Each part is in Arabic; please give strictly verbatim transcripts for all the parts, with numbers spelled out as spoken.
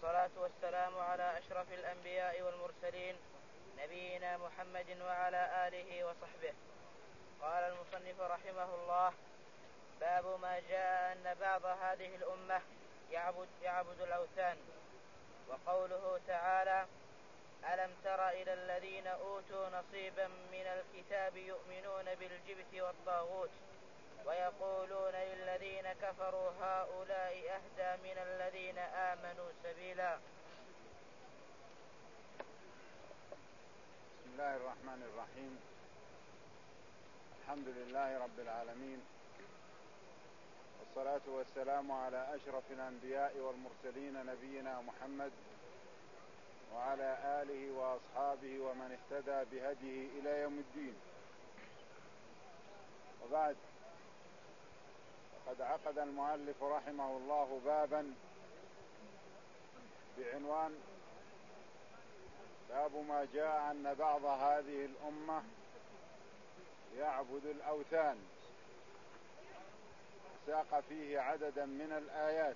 والصلاة والسلام على أشرف الأنبياء والمرسلين نبينا محمد وعلى آله وصحبه. قال المصنف رحمه الله: باب ما جاء أن بعض هذه الأمة يعبد, يعبد الأوثان. وقوله تعالى: ألم تر إلى الذين أوتوا نصيبا من الكتاب يؤمنون بالجبت والطاغوت ويقولون للذين كفروا هؤلاء أهدى من الذين آمنوا سبيلا. بسم الله الرحمن الرحيم. الحمد لله رب العالمين، والصلاة والسلام على أشرف الأنبياء والمرسلين نبينا محمد وعلى آله وأصحابه ومن اهتدى بهديه إلى يوم الدين. وبعد، فقد عقد المؤلف رحمه الله بابا بعنوان: باب ما جاء أن بعض هذه الأمة يعبد الأوثان. ساق فيه عددا من الآيات،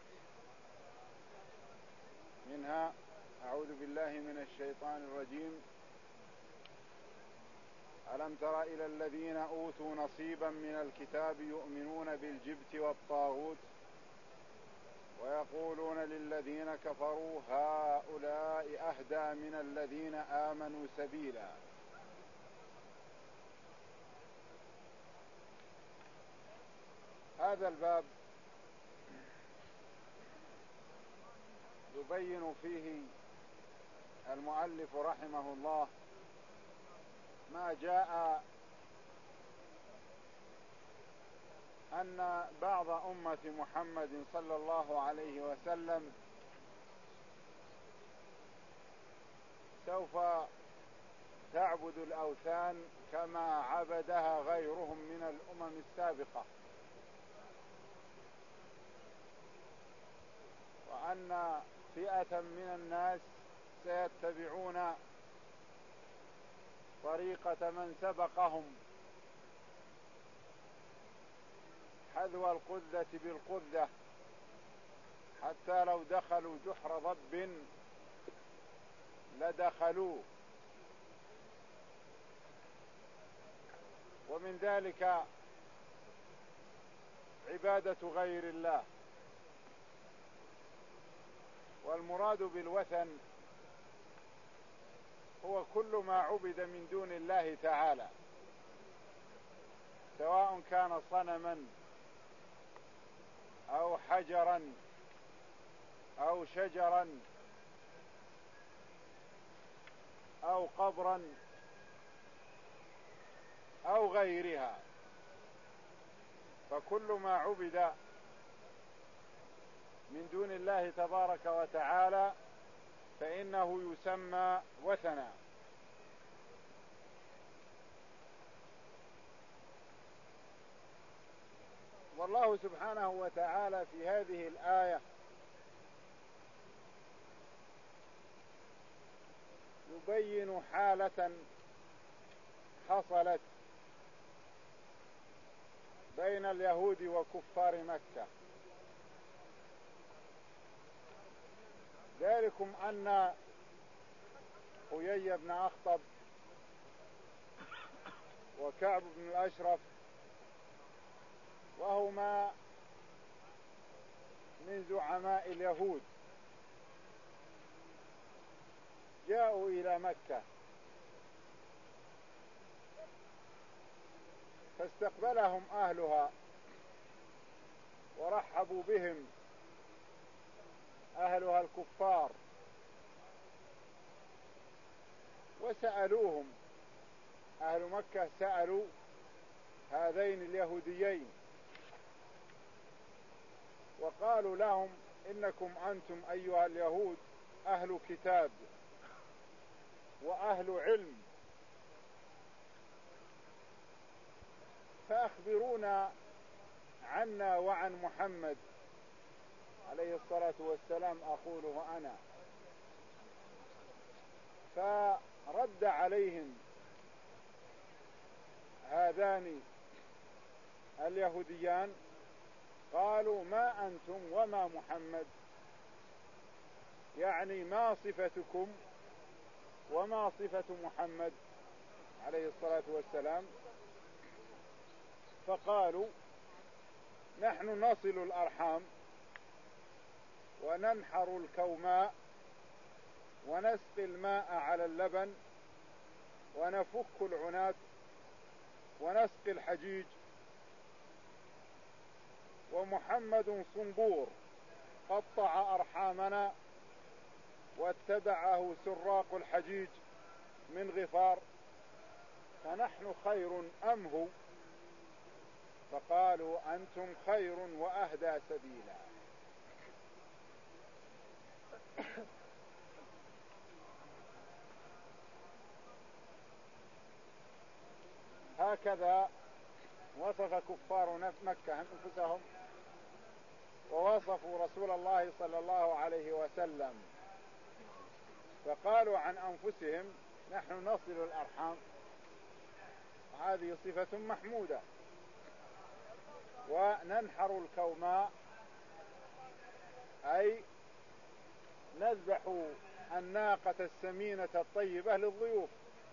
منها: أعوذ بالله من الشيطان الرجيم: ألم تر إلى الذين أوتوا نصيبا من الكتاب يؤمنون بالجبت والطاغوت ويقولون للذين كفروا هؤلاء أهدى من الذين آمنوا سبيلا. هذا الباب يبين فيه المؤلف رحمه الله ما جاء أن بعض أمة محمد صلى الله عليه وسلم سوف تعبد الأوثان كما عبدها غيرهم من الأمم السابقة، وأن فئة من الناس سيتبعون طريقة من سبقهم حذو القذة بالقذة، حتى لو دخلوا جحر ضب لدخلوه. ومن ذلك عبادة غير الله. والمراد بالوثن هو كل ما عبد من دون الله تعالى، سواء كان صنما أو حجرا أو شجرا أو قبرا أو غيرها، فكل ما عبد من دون الله تبارك وتعالى فإنه يسمى وثنا. والله سبحانه وتعالى في هذه الآية يبين حالة حصلت بين اليهود وكفار مكة. ذلكم أن حيي بن أخطب وكعب بن الأشرف، وهما من زعماء اليهود، جاءوا إلى مكة فاستقبلهم أهلها ورحبوا بهم أهلها الكفار، وسألوهم. أهل مكة سألوا هذين اليهوديين وقالوا لهم: إنكم أنتم أيها اليهود أهل كتاب وأهل علم، فأخبرونا عنا وعن محمد عليه الصلاة والسلام أقوله أنا. فرد عليهم هذان اليهوديان قالوا: ما أنتم وما محمد، يعني ما صفتكم وما صفة محمد عليه الصلاة والسلام؟ فقالوا نحن نصل الأرحام وننحر الكوماء ونسقي الماء على اللبن ونفك العنات ونسقي الحجيج، ومحمد صنبور قطع أرحامنا واتبعه سراق الحجيج من غفار، فنحن خير أم هو؟ فقالوا أنتم خير وأهدى سبيلا. هكذا وصف كفار مكة أنفسهم ووصفوا رسول الله صلى الله عليه وسلم، فقالوا عن أنفسهم نحن نصل الأرحام، هذه صفة محمودة، وننحر الكوماء أي نذبح الناقة السمينة الطيبة للضيوف،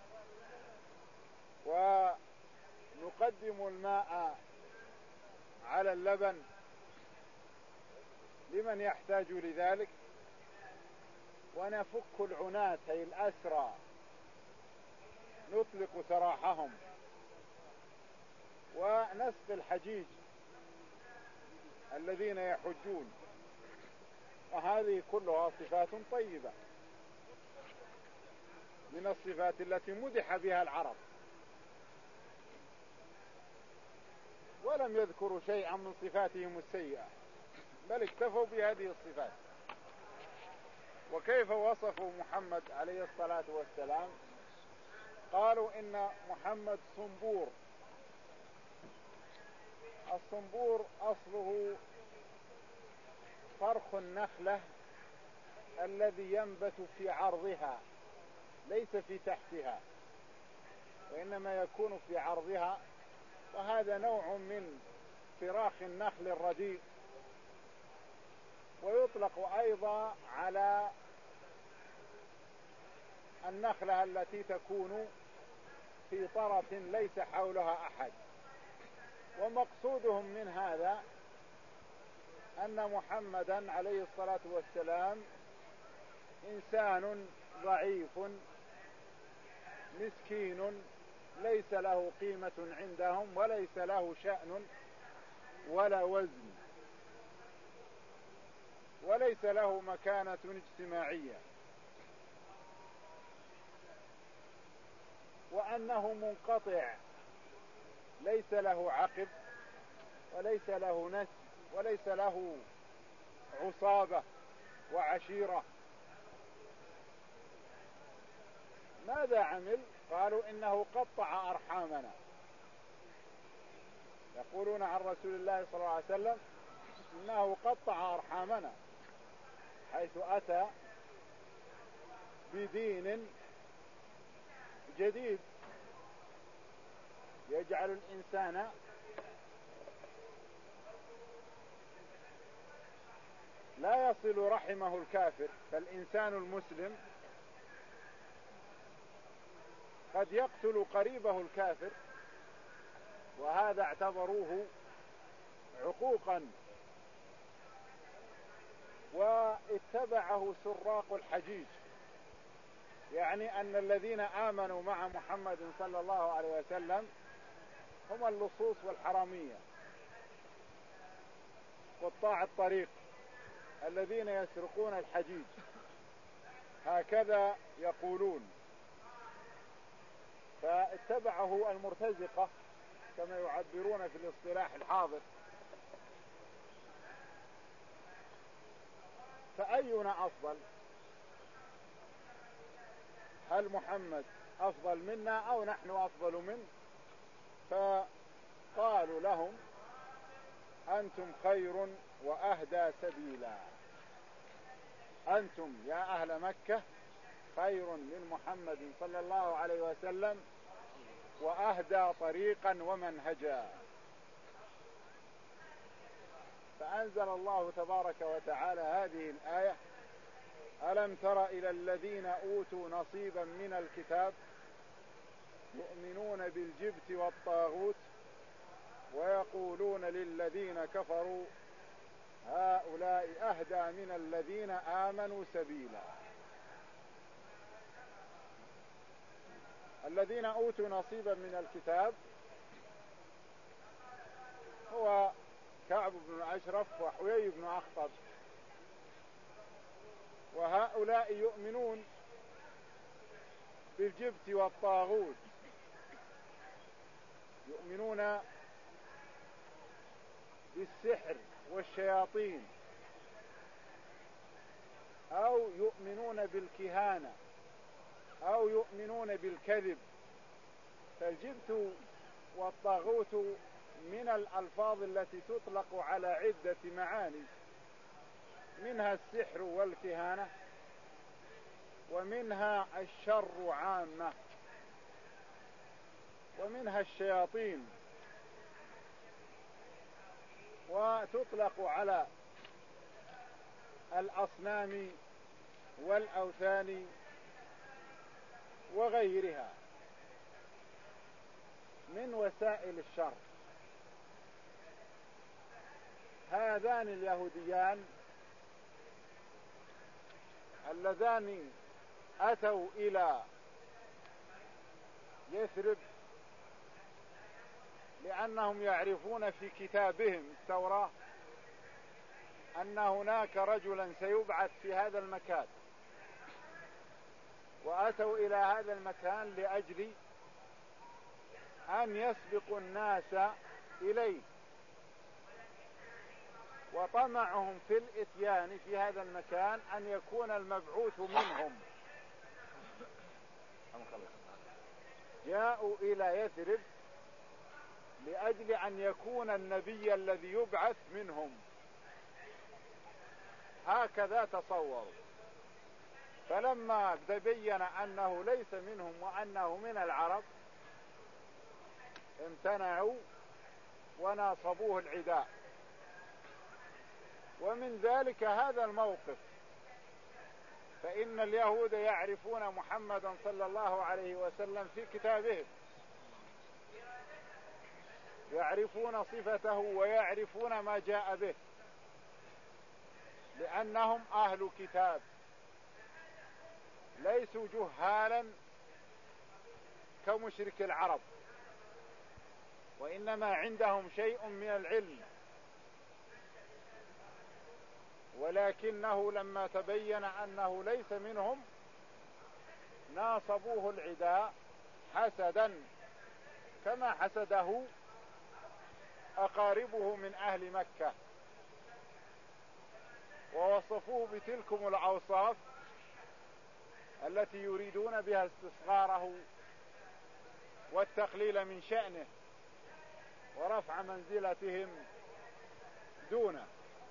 ونقدم الماء على اللبن لمن يحتاج لذلك، ونفك العنات أي الأسرى نطلق سراحهم، ونسقي الحجيج الذين يحجون، وهذه كلها صفات طيبة من الصفات التي مدح بها العرب، ولم يذكروا شيئا من صفاتهم السيئة بل اكتفوا بهذه الصفات. وكيف وصفوا محمد عليه الصلاة والسلام؟ قالوا إن محمد صنبور. الصنبور أصله فرخ النخلة الذي ينبت في عرضها ليس في تحتها، وإنما يكون في عرضها، وهذا نوع من فراخ النخل الرديء، ويطلق أيضا على النخلة التي تكون في طرف ليس حولها أحد. ومقصودهم من هذا أن محمدا عليه الصلاة والسلام إنسان ضعيف مسكين ليس له قيمة عندهم، وليس له شأن ولا وزن، وليس له مكانة اجتماعية، وأنه منقطع ليس له عقب وليس له نسل وليس له عصابة وعشيرة. ماذا عمل؟ قالوا إنه قطع أرحامنا. يقولون عن رسول الله صلى الله عليه وسلم إنه قطع أرحامنا، حيث أتى بدين جديد يجعل الإنسان لا يصل رحمه الكافر، فالإنسان المسلم قد يقتل قريبه الكافر، وهذا اعتبروه عقوقا، واتبعه سراق الحجيج، يعني أن الذين آمنوا مع محمد صلى الله عليه وسلم هم اللصوص والحرامية قطاع الطريق الذين يسرقون الحجيج، هكذا يقولون. فاتبعه المرتزقة كما يعبرون في الاصطلاح الحاضر. فأينا أفضل؟ هل محمد أفضل منا أو نحن أفضل منه؟ فقالوا لهم أنتم خير وأهدى سبيلا، أنتم يا أهل مكة خير من محمد صلى الله عليه وسلم وأهدى طريقا ومنهجا. فأنزل الله تبارك وتعالى هذه الآية ألم تر إلى الذين أوتوا نصيبا من الكتاب يؤمنون بالجبت والطاغوت ويقولون للذين كفروا هؤلاء أهدى من الذين آمنوا سبيلا. الذين أوتوا نصيبا من الكتاب هو كعب بن الأشرف وحويي بن أخطب، وهؤلاء يؤمنون بالجبت والطاغوت، يؤمنون بالسحر والشياطين، أو يؤمنون بالكهانة، أو يؤمنون بالكذب. فالجبت والطاغوت من الألفاظ التي تطلق على عدة معاني، منها السحر والكهانة، ومنها الشر عامة، ومنها الشياطين، وتطلق على الأصنام والأوثان وغيرها من وسائل الشر. هذان اليهوديان اللذان أتوا إلى يثرب لأنهم يعرفون في كتابهم التوراة أن هناك رجلا سيبعث في هذا المكان، وأتوا إلى هذا المكان لأجل أن يسبقوا الناس إليه، وطمعهم في الإتيان في هذا المكان أن يكون المبعوث منهم. جاءوا إلى يثرب لأجل أن يكون النبي الذي يبعث منهم، هكذا تصوروا. فلما تبين أنه ليس منهم وأنه من العرب امتنعوا وناصبوه العداء. ومن ذلك هذا الموقف، فإن اليهود يعرفون محمدا صلى الله عليه وسلم في كتابهم، يعرفون صفته ويعرفون ما جاء به، لأنهم أهل كتاب ليسوا جهالا كمشرك العرب، وإنما عندهم شيء من العلم، ولكنه لما تبين أنه ليس منهم ناصبوه العداء حسدا كما حسده أقاربه من أهل مكة، ووصفوه بتلكم الأوصاف التي يريدون بها استصغاره والتقليل من شأنه ورفع منزلتهم دونه.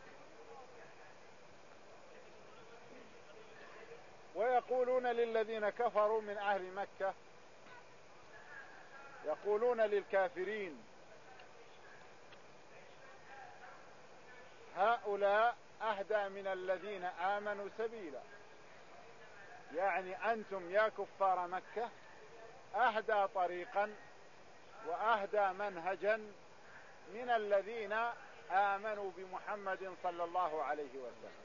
ويقولون للذين كفروا من أهل مكة، يقولون للكافرين هؤلاء أهدى من الذين آمنوا سبيلا، يعني أنتم يا كفار مكة أهدى طريقا وأهدى منهجا من الذين آمنوا بمحمد صلى الله عليه وسلم.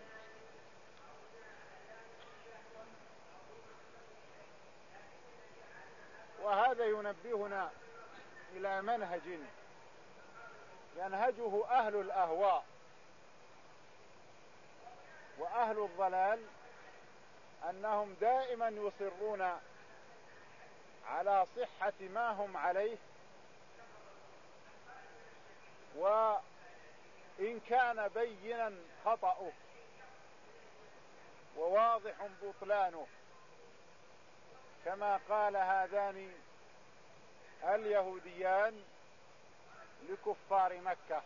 وهذا ينبهنا إلى منهج ينهجه أهل الأهواء وأهل الضلال، أنهم دائما يصرون على صحة ما هم عليه، وإن كان بينا خطأه وواضح بطلانه، كما قال هذان اليهوديان لكفار مكة،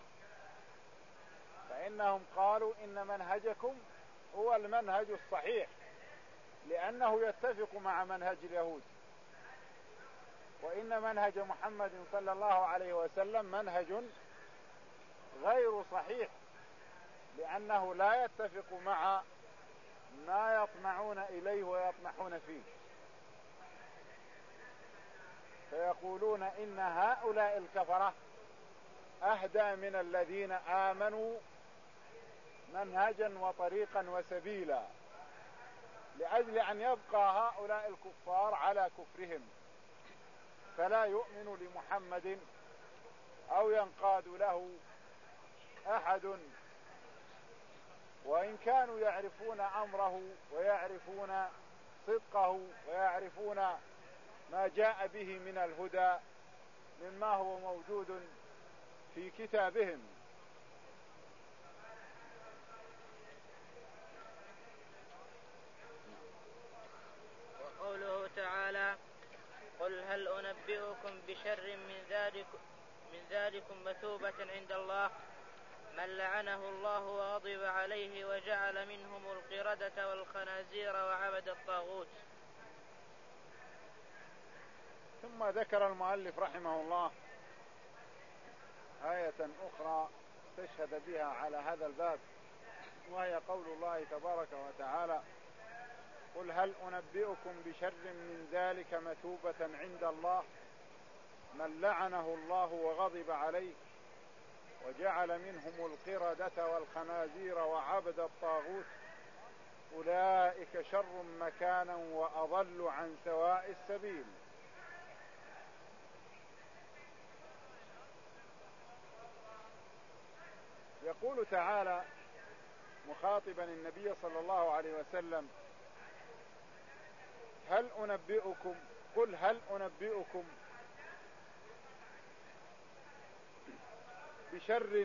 فإنهم قالوا إن منهجكم هو المنهج الصحيح لأنه يتفق مع منهج اليهود، وإن منهج محمد صلى الله عليه وسلم منهج غير صحيح لأنه لا يتفق مع ما يطمعون إليه ويطمحون فيه، فيقولون إن هؤلاء الكفرة أهدى من الذين آمنوا منهجا وطريقا وسبيلا، لأجل أن يبقى هؤلاء الكفار على كفرهم فلا يؤمن لمحمد أو ينقاد له أحد، وإن كانوا يعرفون أمره ويعرفون صدقه ويعرفون ما جاء به من الهدى مما هو موجود في كتابهم. وقوله تعالى: قل هل أنبئكم بشر من ذلك من ذلكم مثوبة عند الله من لعنه الله وغضب عليه وجعل منهم القردة والخنازير وعبد الطاغوت. ثم ذكر المؤلف رحمه الله آية أخرى استشهد بها على هذا الباب، وهي قول الله تبارك وتعالى: قل هل أنبئكم بشر من ذلك مثوبة عند الله من لعنه الله وغضب عليه وجعل منهم القردة والخنازير وعبد الطاغوت أولئك شر مكانا وأضل عن سواء السبيل. يقول تعالى مخاطبا النبي صلى الله عليه وسلم: هل أنبئكم قل هل أنبئكم بشر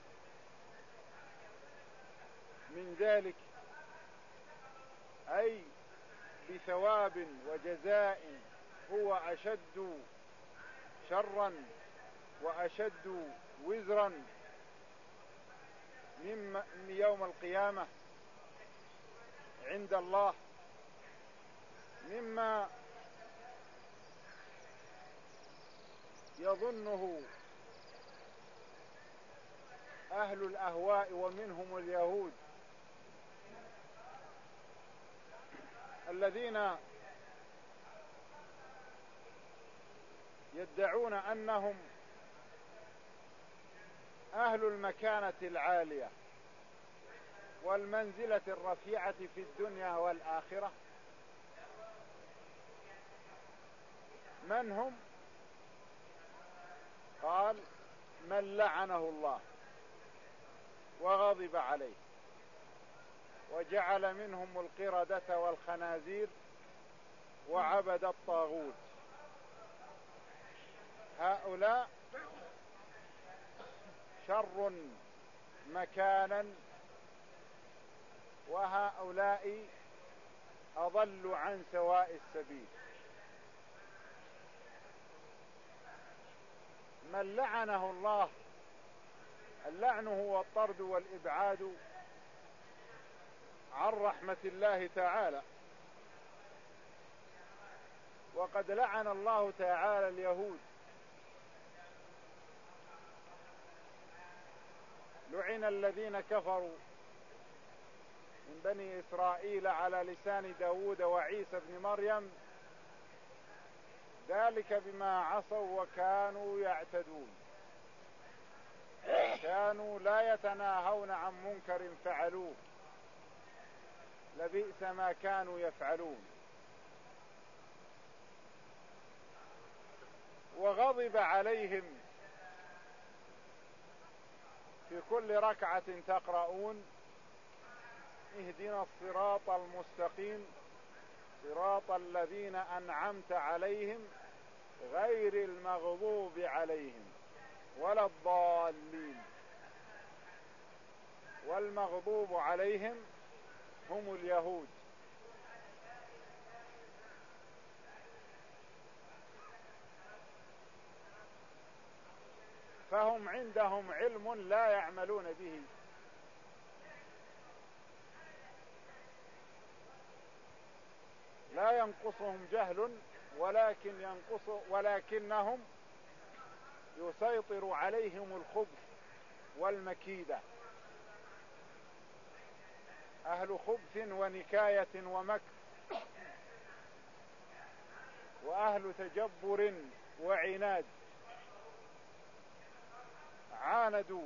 من ذلك، أي بثواب وجزاء هو أشد شرا وأشد وزرا من يوم القيامة عند الله مما يظنه أهل الأهواء ومنهم اليهود الذين يدعون أنهم أهل المكانة العالية والمنزلة الرفيعة في الدنيا والآخرة. من هم؟ قال: من لعنه الله وغضب عليه وجعل منهم القردة والخنازير وعبد الطاغوت. هؤلاء شر مكانا وهؤلاء أضل عن سواء السبيل. من لعنه الله، اللعن هو الطرد والإبعاد عن رحمة الله تعالى، وقد لعن الله تعالى اليهود، لعن الذين كفروا من بني إسرائيل على لسان داود وعيسى بن مريم، ذلك بما عصوا وكانوا يعتدون، كانوا لا يتناهون عن منكر فعلوه، لبئس ما كانوا يفعلون. وغضب عليهم في كل ركعة تقرؤون: اهدنا الصراط المستقيم صراط الذين أنعمت عليهم غير المغضوب عليهم ولا الضالين. والمغضوب عليهم هم اليهود. فهم عندهم علم لا يعملون به، لا ينقصهم جهل، ولكن ينقص ولكنهم يسيطر عليهم الخبث والمكيدة أهل خبث ونكاية ومكر، وأهل تجبر وعناد، عاندوا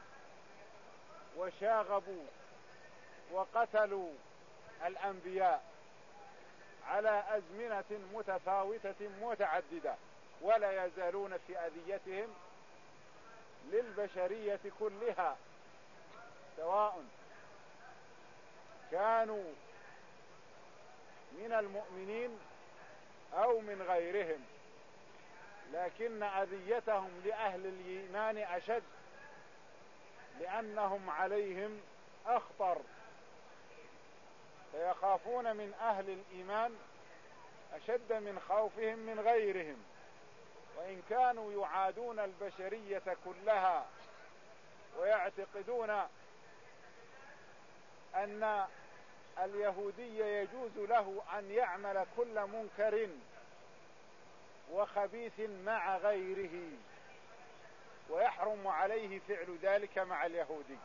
وشاغبوا وقتلوا الأنبياء على أزمنة متفاوتة متعددة، ولا يزالون في أذيتهم للبشرية كلها، سواء كانوا من المؤمنين أو من غيرهم، لكن أذيتهم لأهل الإيمان أشد، لأنهم عليهم أخطر، فيخافون من أهل الإيمان أشد من خوفهم من غيرهم. وإن كانوا يعادون البشرية كلها ويعتقدون أن اليهودي يجوز له أن يعمل كل منكر وخبيث مع غيره، ويحرم عليه فعل ذلك مع اليهودي،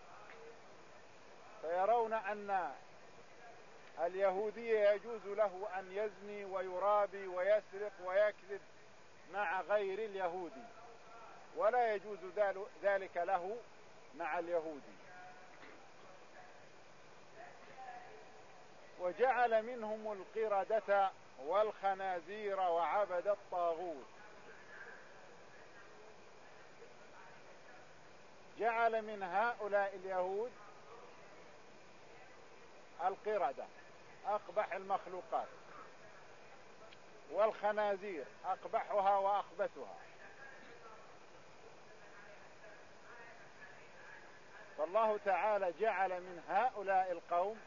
فيرون أن اليهودي يجوز له أن يزني ويرابي ويسرق ويكذب مع غير اليهودي، ولا يجوز ذلك له مع اليهودي. وجعل منهم القردة والخنازير وعبد الطاغوت. جعل من هؤلاء اليهود القردة أقبح المخلوقات، والخنازير أقبحها وأخبثها. فالله تعالى جعل من هؤلاء القوم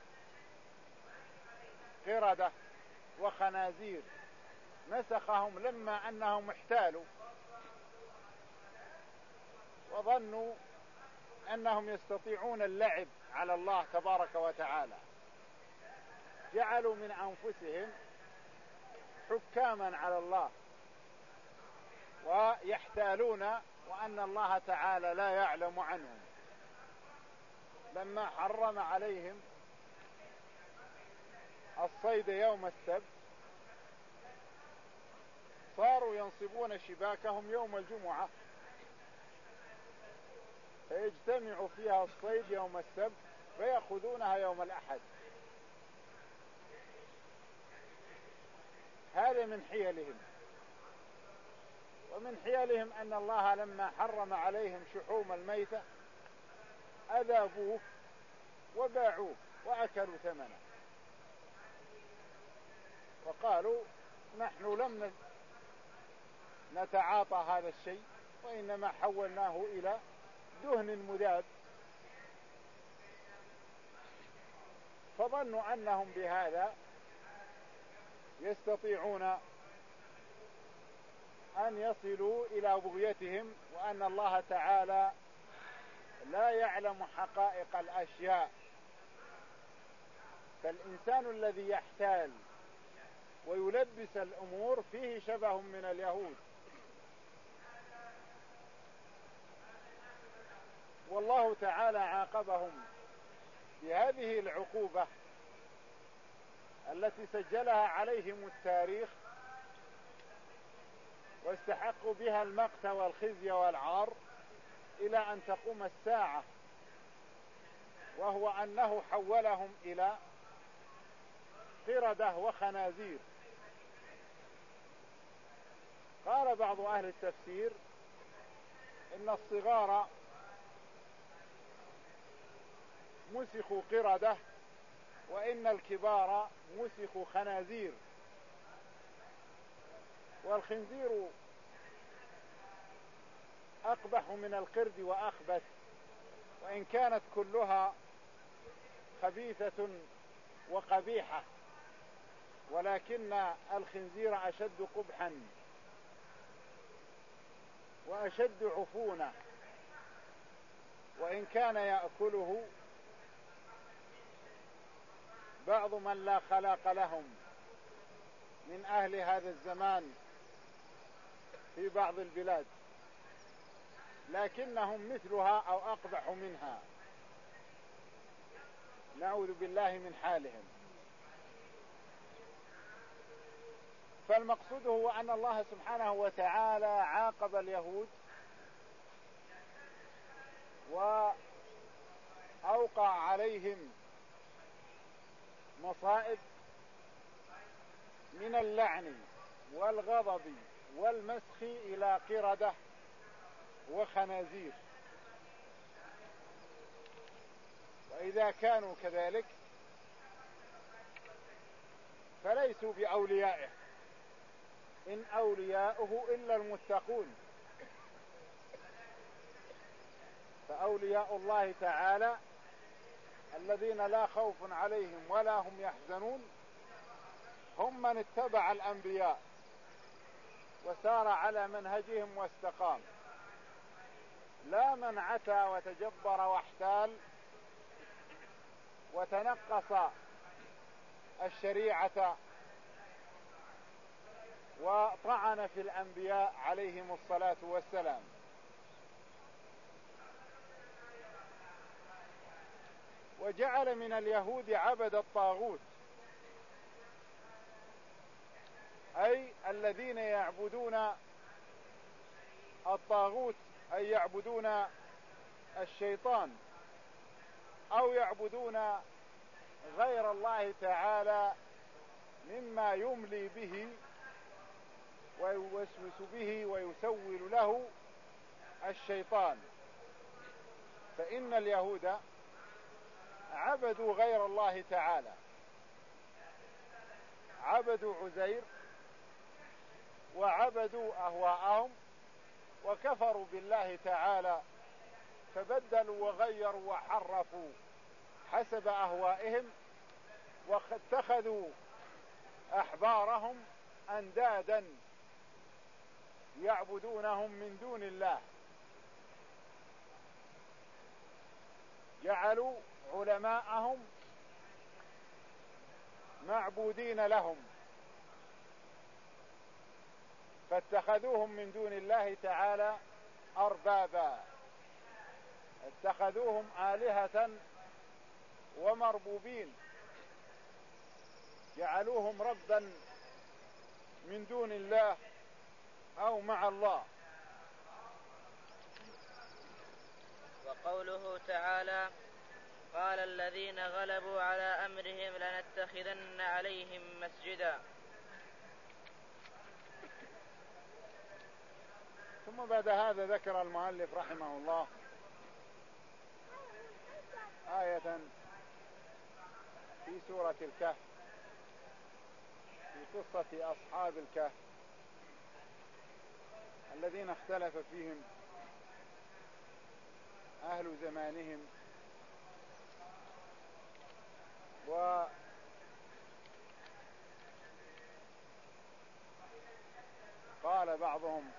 قردة وخنازير، مسخهم لما أنهم احتالوا وظنوا أنهم يستطيعون اللعب على الله تبارك وتعالى، جعلوا من أنفسهم حكاما على الله ويحتالون وأن الله تعالى لا يعلم عنهم. لما حرم عليهم الصيد يوم السبت صاروا ينصبون شباكهم يوم الجمعة فيجتمع فيها الصيد يوم السبت فيأخذونها يوم الأحد. هذا من حيلهم. ومن حيلهم أن الله لما حرم عليهم شحوم الميتة أذابوه وباعوه وأكلوا ثمنه، وقالوا نحن لم نتعاطى هذا الشيء وإنما حولناه إلى دهن مذاب. فظنوا أنهم بهذا يستطيعون أن يصلوا إلى بغيتهم، وأن الله تعالى لا يعلم حقائق الأشياء. فالإنسان الذي يحتال ويلبس الأمور فيه شبه من اليهود، والله تعالى عاقبهم بهذه العقوبة التي سجلها عليهم التاريخ واستحقوا بها المقت والخزي والعار إلى أن تقوم الساعة، وهو أنه حولهم إلى قردة وخنازير. قال بعض أهل التفسير إن الصغار مسخوا قردة وإن الكبار مسخوا خنازير. والخنزير أقبح من القرد وأخبث، وإن كانت كلها خبيثة وقبيحة، ولكن الخنزير أشد قبحا وأشد عفونة، وإن كان يأكله بعض من لا خلاق لهم من أهل هذا الزمان في بعض البلاد، لكنهم مثلها أو أقبح منها، نعوذ بالله من حالهم. فالمقصود هو أن الله سبحانه وتعالى عاقب اليهود وأوقع عليهم مصائب من اللعن والغضب والمسخ إلى قردة وخنازير. وإذا كانوا كذلك فليسوا بأوليائه، إن أولياؤه إلا المتقون. فأولياء الله تعالى الذين لا خوف عليهم ولا هم يحزنون هم من اتبع الأنبياء وسار على منهجهم واستقام، لا من عتى وتجبر واحتال وتنقص الشريعة وطعن في الأنبياء عليهم الصلاة والسلام. وجعل من اليهود عبد الطاغوت، أي الذين يعبدون الطاغوت، أي يعبدون الشيطان أو يعبدون غير الله تعالى مما يملي به ويوسوس به ويسول له الشيطان. فإن اليهود عبدوا غير الله تعالى، عبدوا عزير وعبدوا أهواءهم وكفروا بالله تعالى، فبدلوا وغيروا وحرفوا حسب أهوائهم، واتخذوا أحبارهم أندادا يعبدونهم من دون الله. جعلوا علماءهم معبودين لهم، فاتخذوهم من دون الله تعالى أربابا، اتخذوهم آلهة ومربوبين، جعلوهم ربا من دون الله أو مع الله. وقوله تعالى: قال الذين غلبوا على أمرهم لنتخذن عليهم مسجدا. ثم بعد هذا ذكر المؤلف رحمه الله آية في سورة الكهف في قصة أصحاب الكهف الذين اختلف فيهم أهل زمانهم، وقال بعضهم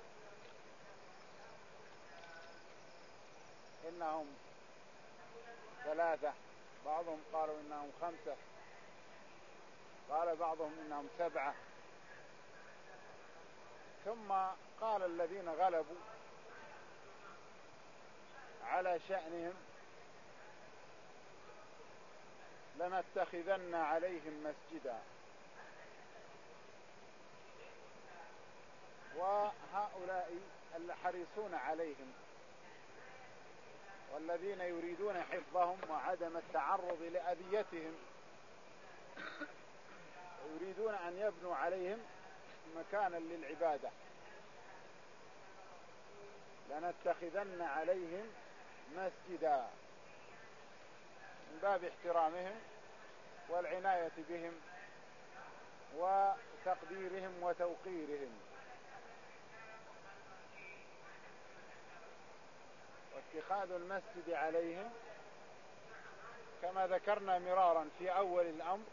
إنهم ثلاثة، بعضهم قالوا إنهم خمسة، قال بعضهم إنهم سبعة. ثم قال الذين غلبوا على شأنهم لنتخذن عليهم مسجدا. وهؤلاء الحريصون عليهم والذين يريدون حفظهم وعدم التعرض لأذيتهم ويريدون أن يبنوا عليهم مكانا للعبادة، لنتخذن عليهم مسجدا، من باب احترامهم والعناية بهم وتقديرهم وتوقيرهم. واتخاذ المسجد عليهم كما ذكرنا مرارا في أول الأمر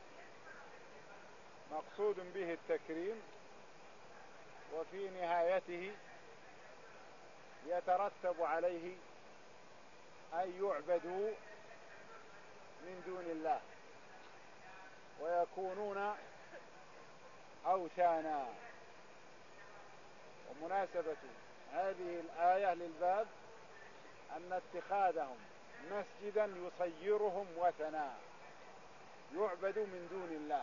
مقصود به التكريم، وفي نهايته يترتب عليه أن يعبدوا من دون الله ويكونون أوثانا. ومناسبة هذه الآية للباب أن اتخاذهم مسجدا يصيرهم وثنا يعبد من دون الله.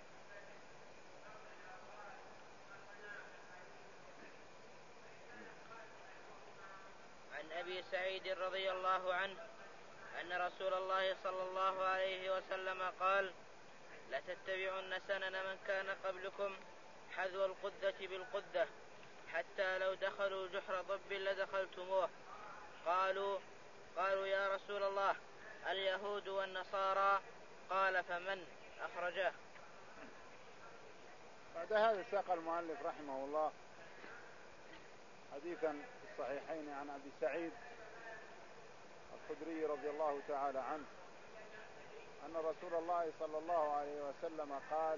عن أبي سعيد رضي الله عنه أن رسول الله صلى الله عليه وسلم قال: لتتبعن سنن من كان قبلكم حذو القدة بالقدة حتى لو دخلوا جحر ضب لدخلتموه. قالوا قالوا يا رسول الله اليهود والنصارى؟ قال: فمن؟ أخرجاه. بعد هذا ساق المؤلف رحمه الله حديثا في الصحيحين عن أبي سعيد الخدري رضي الله تعالى عنه أن رسول الله صلى الله عليه وسلم قال: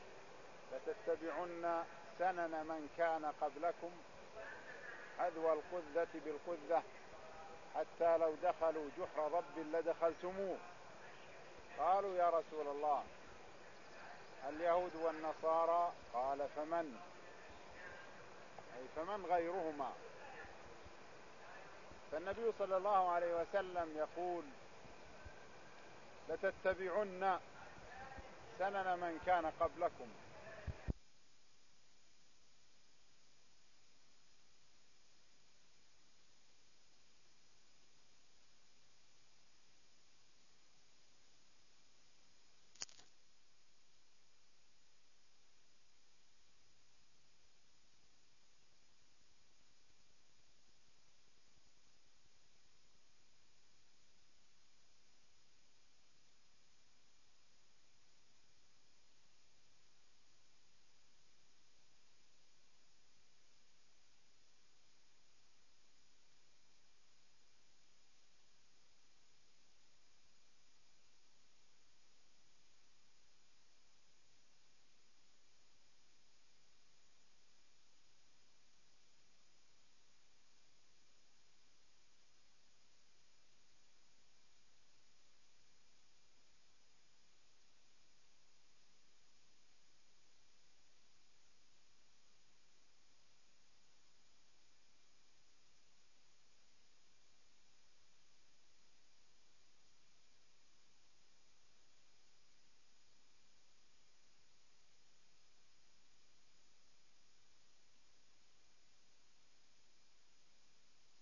لتتبعن سنن من كان قبلكم حذو القذة بالقذة حتى لو دخلوا جحر ضب لدخلتموه. قالوا يا رسول الله اليهود والنصارى؟ قال: فمن؟ أي فمن غيرهما؟ فالنبي صلى الله عليه وسلم يقول: لتتبعن سنن من كان قبلكم،